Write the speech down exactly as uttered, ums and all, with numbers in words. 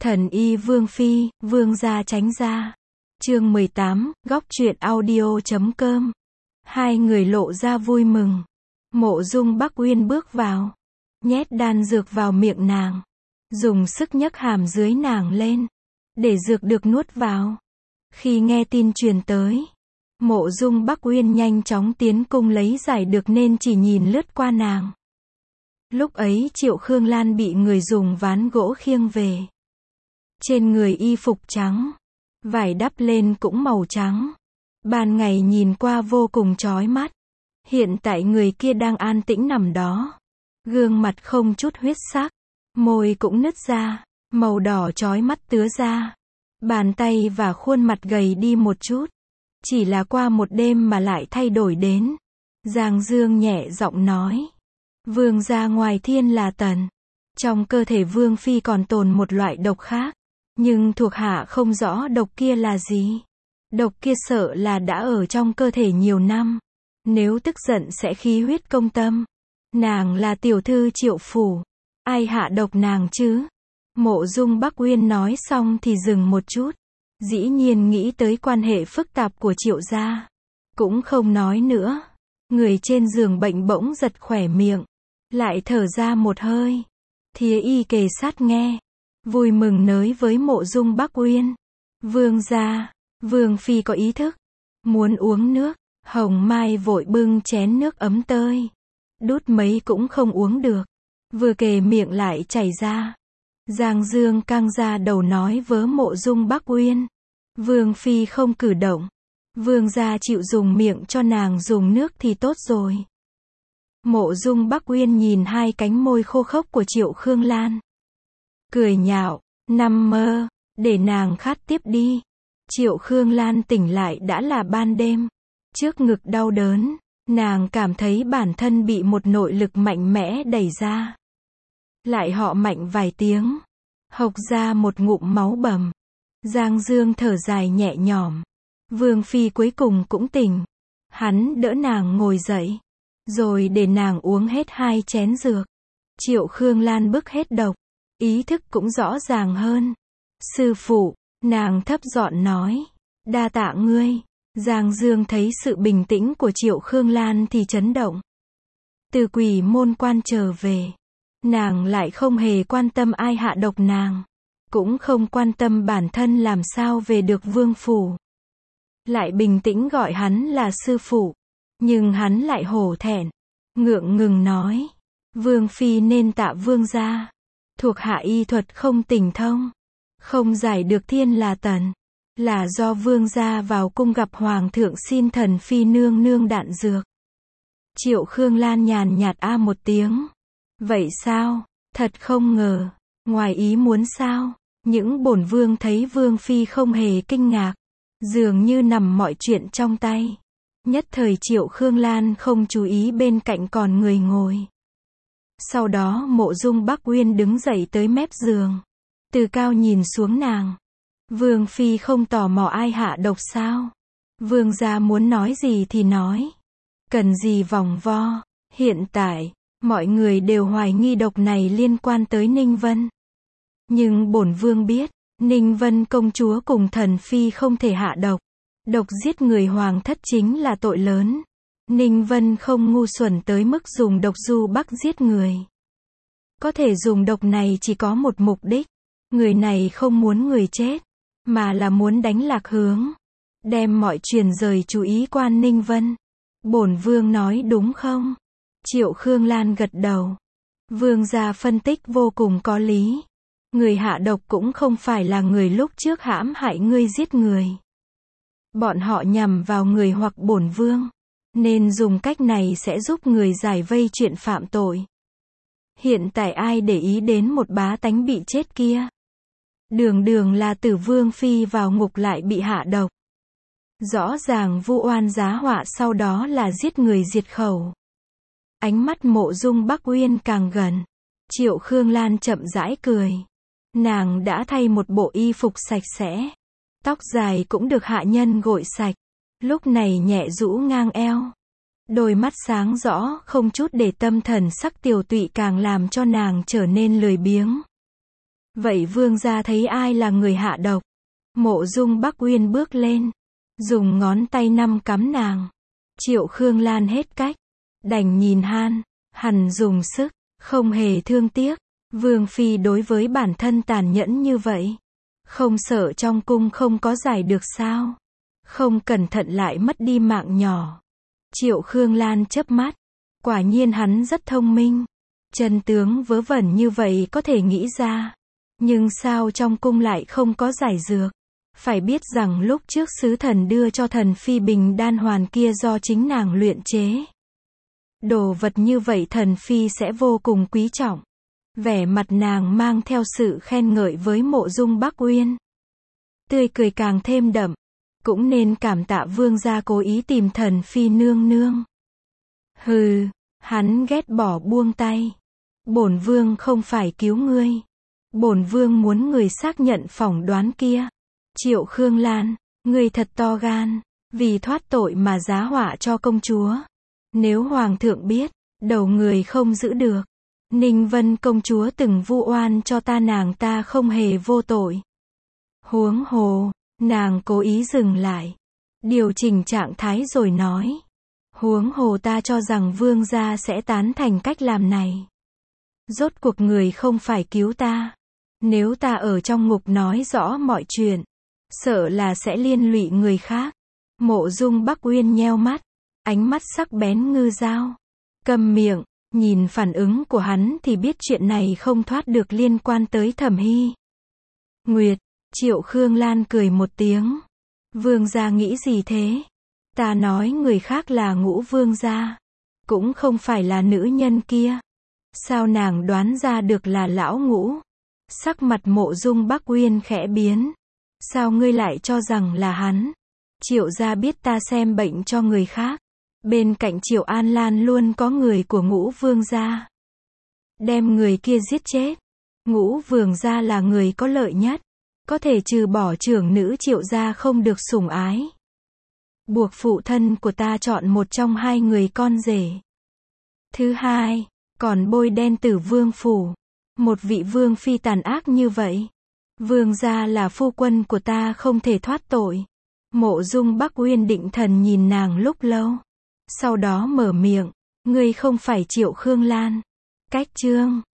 Thần y Vương Phi, Vương gia tránh ra. Chương mười tám, góc truyện audio chấm com. Hai người lộ ra vui mừng. Mộ Dung Bắc Uyên bước vào, nhét đan dược vào miệng nàng, dùng sức nhấc hàm dưới nàng lên, để dược được nuốt vào. Khi nghe tin truyền tới, Mộ Dung Bắc Uyên nhanh chóng tiến cung lấy giải được nên chỉ nhìn lướt qua nàng. Lúc ấy Triệu Khương Lan bị người dùng ván gỗ khiêng về. Trên người y phục trắng, vải đắp lên cũng màu trắng. Ban ngày nhìn qua vô cùng chói mắt. Hiện tại người kia đang an tĩnh nằm đó. Gương mặt không chút huyết sắc, môi cũng nứt ra, màu đỏ chói mắt tứa ra. Bàn tay và khuôn mặt gầy đi một chút. Chỉ là qua một đêm mà lại thay đổi đến. Giang Dương nhẹ giọng nói. Vương gia ngoài thiên là tần. Trong cơ thể Vương Phi còn tồn một loại độc khác. Nhưng thuộc hạ không rõ độc kia là gì. Độc kia sợ là đã ở trong cơ thể nhiều năm. Nếu tức giận sẽ khí huyết công tâm. Nàng là tiểu thư Triệu phủ. Ai hạ độc nàng chứ? Mộ Dung Bắc Uyên nói xong thì dừng một chút. Dĩ nhiên nghĩ tới quan hệ phức tạp của Triệu gia. Cũng không nói nữa. Người trên giường bệnh bỗng giật khỏe miệng. Lại thở ra một hơi. Thía y kề sát nghe. Vui mừng nới với Mộ Dung Bắc Uyên. Vương gia, Vương Phi có ý thức. Muốn uống nước. Hồng Mai vội bưng chén nước ấm tơi. Đút mấy cũng không uống được. Vừa kề miệng lại chảy ra. Giang Dương căng ra đầu nói với Mộ Dung Bắc Uyên. Vương Phi không cử động. Vương gia chịu dùng miệng cho nàng dùng nước thì tốt rồi. Mộ Dung Bắc Uyên nhìn hai cánh môi khô khốc của Triệu Khương Lan. Cười nhạo, nằm mơ, để nàng khát tiếp đi. Triệu Khương Lan tỉnh lại đã là ban đêm. Trước ngực đau đớn, nàng cảm thấy bản thân bị một nội lực mạnh mẽ đẩy ra. Lại họ mạnh vài tiếng, hộc ra một ngụm máu bầm. Giang Dương thở dài nhẹ nhõm. Vương Phi cuối cùng cũng tỉnh. Hắn đỡ nàng ngồi dậy, rồi để nàng uống hết hai chén dược. Triệu Khương Lan bức hết độc, ý thức cũng rõ ràng hơn. Sư phụ, nàng thấp giọng nói, đa tạ ngươi. Giang Dương thấy sự bình tĩnh của Triệu Khương Lan thì chấn động. Từ Quỷ Môn Quan trở về, nàng lại không hề quan tâm ai hạ độc nàng, cũng không quan tâm bản thân làm sao về được vương phủ. Lại bình tĩnh gọi hắn là sư phụ, nhưng hắn lại hổ thẹn, ngượng ngừng nói, Vương Phi nên tạ vương gia, thuộc hạ y thuật không tình thông, không giải được thiên là tần. Là do vương gia vào cung gặp hoàng thượng xin thần phi nương nương đạn dược. Triệu Khương Lan nhàn nhạt a một tiếng. Vậy sao? Thật không ngờ. Ngoài ý muốn sao? Những bổn vương thấy Vương Phi không hề kinh ngạc. Dường như nằm mọi chuyện trong tay. Nhất thời Triệu Khương Lan không chú ý bên cạnh còn người ngồi. Sau đó Mộ Dung Bắc Uyên đứng dậy tới mép giường. Từ cao nhìn xuống nàng. Vương Phi không tò mò ai hạ độc sao? Vương gia muốn nói gì thì nói. Cần gì vòng vo. Hiện tại, mọi người đều hoài nghi độc này liên quan tới Ninh Vân. Nhưng bổn vương biết, Ninh Vân công chúa cùng thần phi không thể hạ độc. Độc giết người hoàng thất chính là tội lớn. Ninh Vân không ngu xuẩn tới mức dùng độc du bắc giết người. Có thể dùng độc này chỉ có một mục đích. Người này không muốn người chết, mà là muốn đánh lạc hướng, đem mọi chuyện rời chú ý quan Ninh Vân. Bổn vương nói đúng không? Triệu Khương Lan gật đầu. Vương gia phân tích vô cùng có lý. Người hạ độc cũng không phải là người lúc trước hãm hại ngươi giết người. Bọn họ nhằm vào người hoặc bổn vương, nên dùng cách này sẽ giúp người giải vây chuyện phạm tội. Hiện tại ai để ý đến một bá tánh bị chết kia? Đường đường là Tử Vương Phi vào ngục lại bị hạ độc. Rõ ràng vu oan giá họa sau đó là giết người diệt khẩu. Ánh mắt Mộ Dung Bắc Uyên càng gần. Triệu Khương Lan chậm rãi cười. Nàng đã thay một bộ y phục sạch sẽ. Tóc dài cũng được hạ nhân gội sạch. Lúc này nhẹ rũ ngang eo. Đôi mắt sáng rõ không chút để tâm, thần sắc tiều tụy càng làm cho nàng trở nên lười biếng. Vậy vương gia thấy ai là người hạ độc? Mộ Dung Bắc Uyên bước lên, dùng ngón tay năm cắm nàng. Triệu Khương Lan hết cách, đành nhìn han, hằn dùng sức, không hề thương tiếc. Vương phi đối với bản thân tàn nhẫn như vậy, không sợ trong cung không có giải được sao? Không cẩn thận lại mất đi mạng nhỏ. Triệu Khương Lan chớp mắt, quả nhiên hắn rất thông minh. Chân tướng vớ vẩn như vậy có thể nghĩ ra, nhưng sao trong cung lại không có giải dược? Phải biết rằng lúc trước sứ thần đưa cho thần phi bình đan hoàn kia do chính nàng luyện chế. Đồ vật như vậy thần phi sẽ vô cùng quý trọng. Vẻ mặt nàng mang theo sự khen ngợi với Mộ Dung Bắc Uyên. Tươi cười càng thêm đậm. Cũng nên cảm tạ vương gia cố ý tìm thần phi nương nương. Hừ, hắn ghét bỏ buông tay. Bổn vương không phải cứu ngươi. Bổn vương muốn người xác nhận phỏng đoán kia. Triệu Khương Lan, ngươi thật to gan, vì thoát tội mà giá họa cho công chúa. Nếu hoàng thượng biết, đầu người không giữ được. Ninh Vân công chúa từng vu oan cho ta, nàng ta không hề vô tội. Huống hồ, nàng cố ý dừng lại, điều chỉnh trạng thái rồi nói. Huống hồ ta cho rằng vương gia sẽ tán thành cách làm này. Rốt cuộc người không phải cứu ta. Nếu ta ở trong ngục nói rõ mọi chuyện, sợ là sẽ liên lụy người khác. Mộ Dung Bắc Uyên nheo mắt, ánh mắt sắc bén ngư dao. Câm miệng, nhìn phản ứng của hắn thì biết chuyện này không thoát được liên quan tới Thẩm Hy. Nguyệt, Triệu Khương Lan cười một tiếng. Vương gia nghĩ gì thế? Ta nói người khác là Ngũ vương gia, cũng không phải là nữ nhân kia. Sao nàng đoán ra được là lão Ngũ? Sắc mặt Mộ Dung Bắc Uyên khẽ biến. Sao ngươi lại cho rằng là hắn? Triệu gia biết ta xem bệnh cho người khác. Bên cạnh Triệu An Lan luôn có người của Ngũ vương gia. Đem người kia giết chết. Ngũ vương gia là người có lợi nhất. Có thể trừ bỏ trưởng nữ Triệu gia không được sủng ái. Buộc phụ thân của ta chọn một trong hai người con rể. Thứ hai, còn bôi đen Tử Vương phủ. Một vị vương phi tàn ác như vậy. Vương gia là phu quân của ta không thể thoát tội. Mộ Dung Bắc Uyên định thần nhìn nàng lúc lâu. Sau đó mở miệng. Ngươi không phải Triệu Khương Lan. Cách chương.